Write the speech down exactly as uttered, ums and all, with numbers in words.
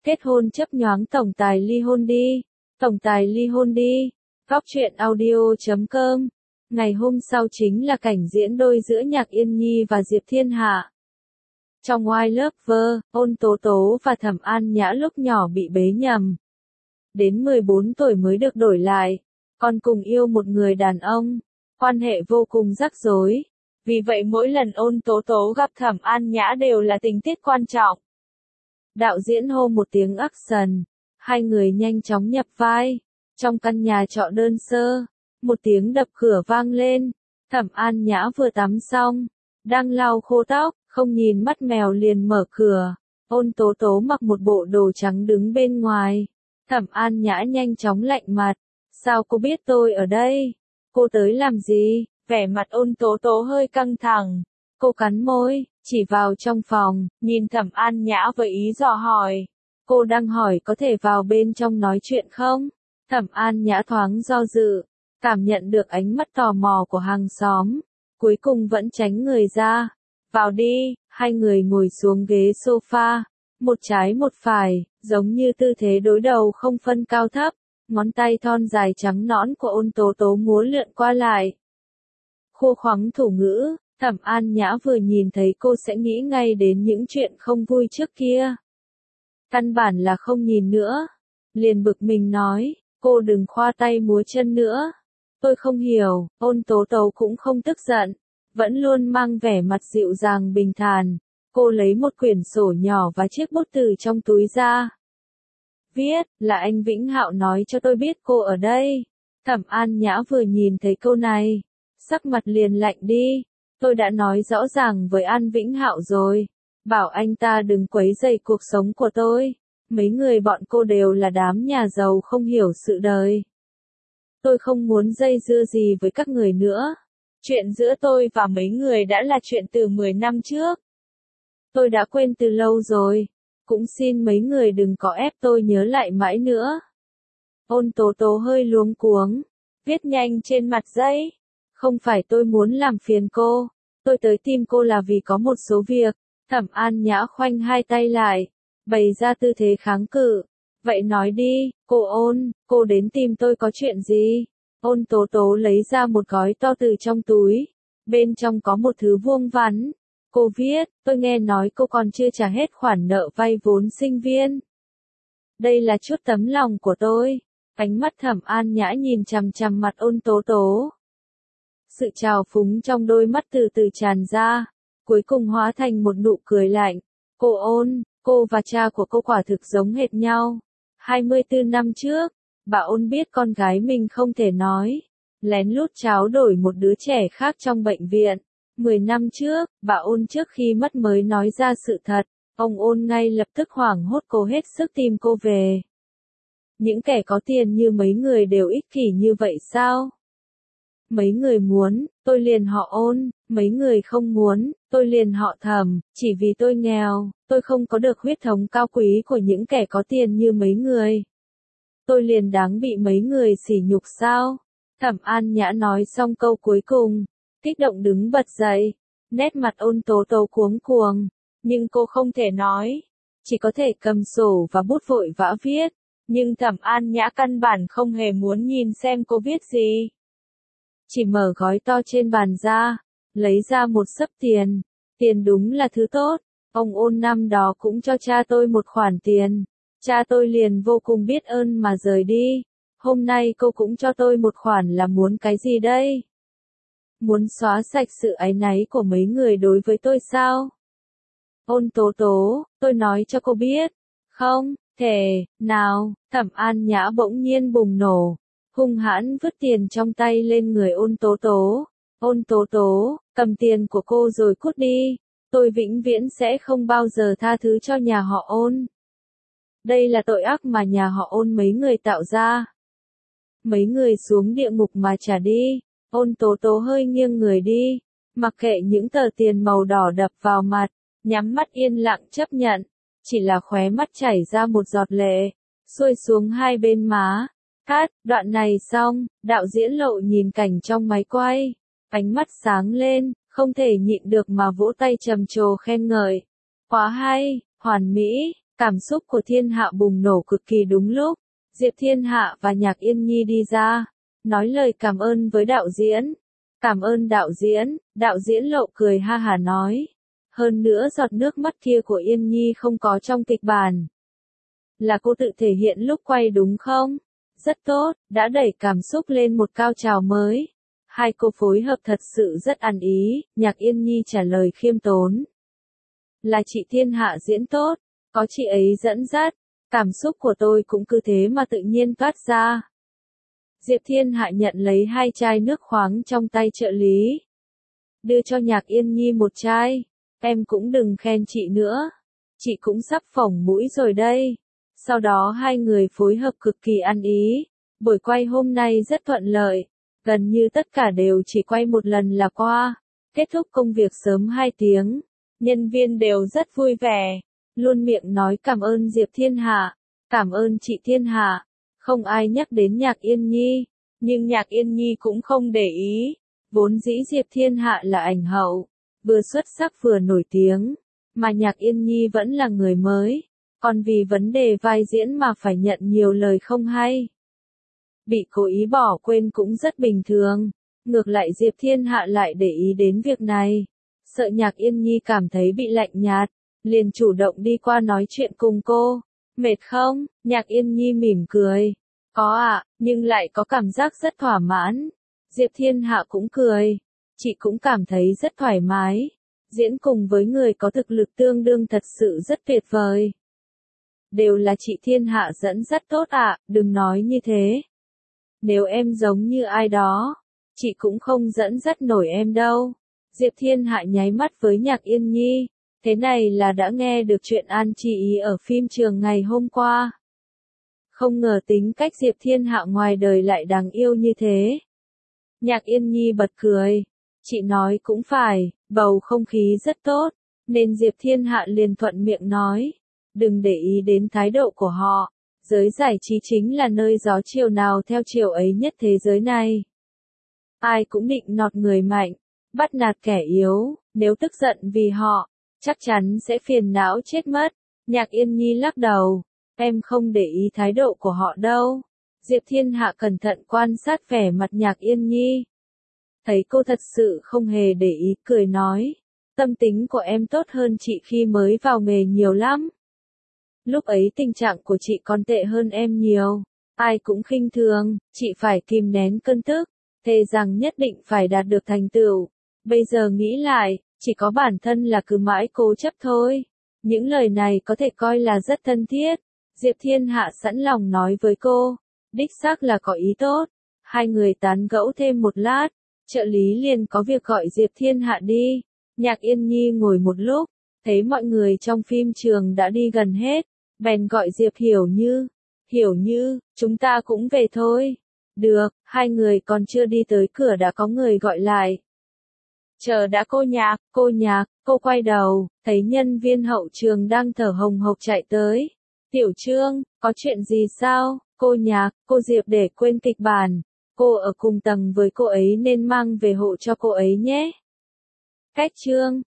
Kết hôn chấp nhoáng tổng tài ly hôn đi. Tổng tài ly hôn đi. Góc truyện audio chấm com. Ngày hôm sau chính là cảnh diễn đôi giữa Nhạc Yên Nhi và Diệp Thiên Hạ. Trong Why Lover, Ôn Tố Tố và Thẩm An Nhã lúc nhỏ bị bế nhầm. Đến mười bốn tuổi mới được đổi lại. Còn cùng yêu một người đàn ông. Quan hệ vô cùng rắc rối. Vì vậy mỗi lần Ôn Tố Tố gặp Thẩm An Nhã đều là tình tiết quan trọng. Đạo diễn hô một tiếng action. Hai người nhanh chóng nhập vai. Trong căn nhà trọ đơn sơ. Một tiếng đập cửa vang lên. Thẩm An Nhã vừa tắm xong. Đang lau khô tóc. Không nhìn mắt mèo liền mở cửa. Ôn Tố Tố mặc một bộ đồ trắng đứng bên ngoài. Thẩm An Nhã nhanh chóng lạnh mặt. Sao cô biết tôi ở đây? Cô tới làm gì? Vẻ mặt Ôn Tố Tố hơi căng thẳng. Cô cắn môi, chỉ vào trong phòng, nhìn Thẩm An Nhã với ý dò hỏi. Cô đang hỏi có thể vào bên trong nói chuyện không? Thẩm An Nhã thoáng do dự, cảm nhận được ánh mắt tò mò của hàng xóm. Cuối cùng vẫn tránh người ra. Vào đi, hai người ngồi xuống ghế sofa. Một trái một phải, giống như tư thế đối đầu không phân cao thấp. Ngón tay thon dài trắng nõn của Ôn Tố Tố múa lượn qua lại. Khô khoắng thủ ngữ, Thẩm An Nhã vừa nhìn thấy cô sẽ nghĩ ngay đến những chuyện không vui trước kia. Căn bản là không nhìn nữa. Liền bực mình nói, cô đừng khoa tay múa chân nữa. Tôi không hiểu, Ôn Tố Tố cũng không tức giận. Vẫn luôn mang vẻ mặt dịu dàng bình thản. Cô lấy một quyển sổ nhỏ và chiếc bút từ trong túi ra. Viết, là anh Vĩnh Hạo nói cho tôi biết cô ở đây. Thẩm An Nhã vừa nhìn thấy câu này. Sắc mặt liền lạnh đi. Tôi đã nói rõ ràng với An Vĩnh Hạo rồi. Bảo anh ta đừng quấy rầy cuộc sống của tôi. Mấy người bọn cô đều là đám nhà giàu không hiểu sự đời. Tôi không muốn dây dưa gì với các người nữa. Chuyện giữa tôi và mấy người đã là chuyện từ mười năm trước. Tôi đã quên từ lâu rồi. Cũng xin mấy người đừng có ép tôi nhớ lại mãi nữa. Ôn Tố Tố hơi luống cuống. Viết nhanh trên mặt giấy. Không phải tôi muốn làm phiền cô. Tôi tới tìm cô là vì có một số việc. Thẩm An Nhã khoanh hai tay lại. Bày ra tư thế kháng cự. Vậy nói đi, cô Ôn, cô đến tìm tôi có chuyện gì? Ôn Tố Tố lấy ra một gói to từ trong túi. Bên trong có một thứ vuông vắn. Cô viết, tôi nghe nói cô còn chưa trả hết khoản nợ vay vốn sinh viên. Đây là chút tấm lòng của tôi. Ánh mắt Thẩm An Nhã nhìn chằm chằm mặt Ôn Tố Tố. Sự trào phúng trong đôi mắt từ từ tràn ra. Cuối cùng hóa thành một nụ cười lạnh. Cô Ôn, cô và cha của cô quả thực giống hệt nhau. hai mươi tư năm trước, bà Ôn biết con gái mình không thể nói. Lén lút tráo đổi một đứa trẻ khác trong bệnh viện. mười năm trước, bà Ôn trước khi mất mới nói ra sự thật. Ông Ôn ngay lập tức hoảng hốt cố hết sức tìm cô về. Những kẻ có tiền như mấy người đều ích kỷ như vậy sao? Mấy người muốn, tôi liền họ Ôn, mấy người không muốn, tôi liền họ Thẩm, chỉ vì tôi nghèo, tôi không có được huyết thống cao quý của những kẻ có tiền như mấy người. Tôi liền đáng bị mấy người sỉ nhục sao? Thẩm An Nhã nói xong câu cuối cùng, kích động đứng bật dậy, nét mặt Ôn Tố Tố cuống cuồng, nhưng cô không thể nói, chỉ có thể cầm sổ và bút vội vã viết, nhưng Thẩm An Nhã căn bản không hề muốn nhìn xem cô viết gì. Chỉ mở gói to trên bàn ra, lấy ra một xấp tiền, tiền đúng là thứ tốt, ông Ôn năm đó cũng cho cha tôi một khoản tiền, cha tôi liền vô cùng biết ơn mà rời đi, hôm nay cô cũng cho tôi một khoản là muốn cái gì đây? Muốn xóa sạch sự áy náy của mấy người đối với tôi sao? Ôn Tố Tố, tôi nói cho cô biết, không, thể, nào, Thẩm An Nhã bỗng nhiên bùng nổ. Hung hãn vứt tiền trong tay lên người Ôn Tố Tố. Ôn Tố Tố, cầm tiền của cô rồi cút đi. Tôi vĩnh viễn sẽ không bao giờ tha thứ cho nhà họ Ôn. Đây là tội ác mà nhà họ Ôn mấy người tạo ra. Mấy người xuống địa ngục mà trả đi. Ôn Tố Tố hơi nghiêng người đi. Mặc kệ những tờ tiền màu đỏ đập vào mặt. Nhắm mắt yên lặng chấp nhận. Chỉ là khóe mắt chảy ra một giọt lệ. Xuôi xuống hai bên má. Cắt, đoạn này xong, đạo diễn Lộ nhìn cảnh trong máy quay, ánh mắt sáng lên, không thể nhịn được mà vỗ tay trầm trồ khen ngợi. Quá hay, hoàn mỹ, cả Cảm xúc của Thiên Hạ bùng nổ cực kỳ đúng lúc. Diệp Thiên Hạ và Nhạc Yên Nhi đi ra, nói lời cảm ơn với đạo diễn. Cảm ơn đạo diễn, đạo diễn Lộ cười ha hả nói. Hơn nữa giọt nước mắt kia của Yên Nhi không có trong kịch bản. Là cô tự thể hiện lúc quay đúng không? Rất tốt, đã đẩy cảm xúc lên một cao trào mới. Hai cô phối hợp thật sự rất ăn ý, Nhạc Yên Nhi trả lời khiêm tốn. Là chị Thiên Hạ diễn tốt, có chị ấy dẫn dắt, cảm xúc của tôi cũng cứ thế mà tự nhiên toát ra. Diệp Thiên Hạ nhận lấy hai chai nước khoáng trong tay trợ lý. Đưa cho Nhạc Yên Nhi một chai, em cũng đừng khen chị nữa. Chị cũng sắp phỏng mũi rồi đây. Sau đó hai người phối hợp cực kỳ ăn ý. Buổi quay hôm nay rất thuận lợi. Gần như tất cả đều chỉ quay một lần là qua. Kết thúc công việc sớm hai tiếng. Nhân viên đều rất vui vẻ. Luôn miệng nói cảm ơn Diệp Thiên Hạ. Cảm ơn chị Thiên Hạ. Không ai nhắc đến Nhạc Yên Nhi. Nhưng Nhạc Yên Nhi cũng không để ý. Vốn dĩ Diệp Thiên Hạ là ảnh hậu. Vừa xuất sắc vừa nổi tiếng. Mà Nhạc Yên Nhi vẫn là người mới. Còn vì vấn đề vai diễn mà phải nhận nhiều lời không hay. Bị cố ý bỏ quên cũng rất bình thường. Ngược lại Diệp Thiên Hạ lại để ý đến việc này. Sợ Nhạc Yên Nhi cảm thấy bị lạnh nhạt. Liền chủ động đi qua nói chuyện cùng cô. Mệt không? Nhạc Yên Nhi mỉm cười. Có ạ, à, nhưng lại có cảm giác rất thỏa mãn. Diệp Thiên Hạ cũng cười. Chị cũng cảm thấy rất thoải mái. Diễn cùng với người có thực lực tương đương thật sự rất tuyệt vời. Đều là chị Thiên Hạ dẫn dắt tốt ạ, à, đừng nói như thế. Nếu em giống như ai đó, chị cũng không dẫn dắt nổi em đâu. Diệp Thiên Hạ nháy mắt với Nhạc Yên Nhi. Thế này là đã nghe được chuyện An Chi Ý ở phim trường ngày hôm qua. Không ngờ tính cách Diệp Thiên Hạ ngoài đời lại đáng yêu như thế. Nhạc Yên Nhi bật cười. Chị nói cũng phải, bầu không khí rất tốt, nên Diệp Thiên Hạ liền thuận miệng nói. Đừng để ý đến thái độ của họ. Giới giải trí chính là nơi gió chiều nào theo chiều ấy nhất thế giới này. Ai cũng định nọt người mạnh, bắt nạt kẻ yếu, nếu tức giận vì họ, chắc chắn sẽ phiền não chết mất. Nhạc Yên Nhi lắc đầu, em không để ý thái độ của họ đâu. Diệp Thiên Hạ cẩn thận quan sát vẻ mặt Nhạc Yên Nhi. Thấy cô thật sự không hề để ý, cười nói. Tâm tính của em tốt hơn chị khi mới vào nghề nhiều lắm. Lúc ấy tình trạng của chị còn tệ hơn em nhiều. Ai cũng khinh thường, chị phải kìm nén cơn tức, thề rằng nhất định phải đạt được thành tựu. Bây giờ nghĩ lại, chỉ có bản thân là cứ mãi cố chấp thôi. Những lời này có thể coi là rất thân thiết. Diệp Thiên Hạ sẵn lòng nói với cô. Đích xác là có ý tốt. Hai người tán gẫu thêm một lát. Trợ lý liền có việc gọi Diệp Thiên Hạ đi. Nhạc Yên Nhi ngồi một lúc. Thấy mọi người trong phim trường đã đi gần hết. Bèn gọi Diệp Hiểu Như. Hiểu Như, chúng ta cũng về thôi. Được, hai người còn chưa đi tới cửa đã có người gọi lại. Chờ đã cô Nhạc, cô Nhạc, cô quay đầu, thấy nhân viên hậu trường đang thở hồng hộc chạy tới. Tiểu Trương, có chuyện gì sao? Cô Nhạc, cô Diệp để quên kịch bản. Cô ở cùng tầng với cô ấy nên mang về hộ cho cô ấy nhé. Cách Trương,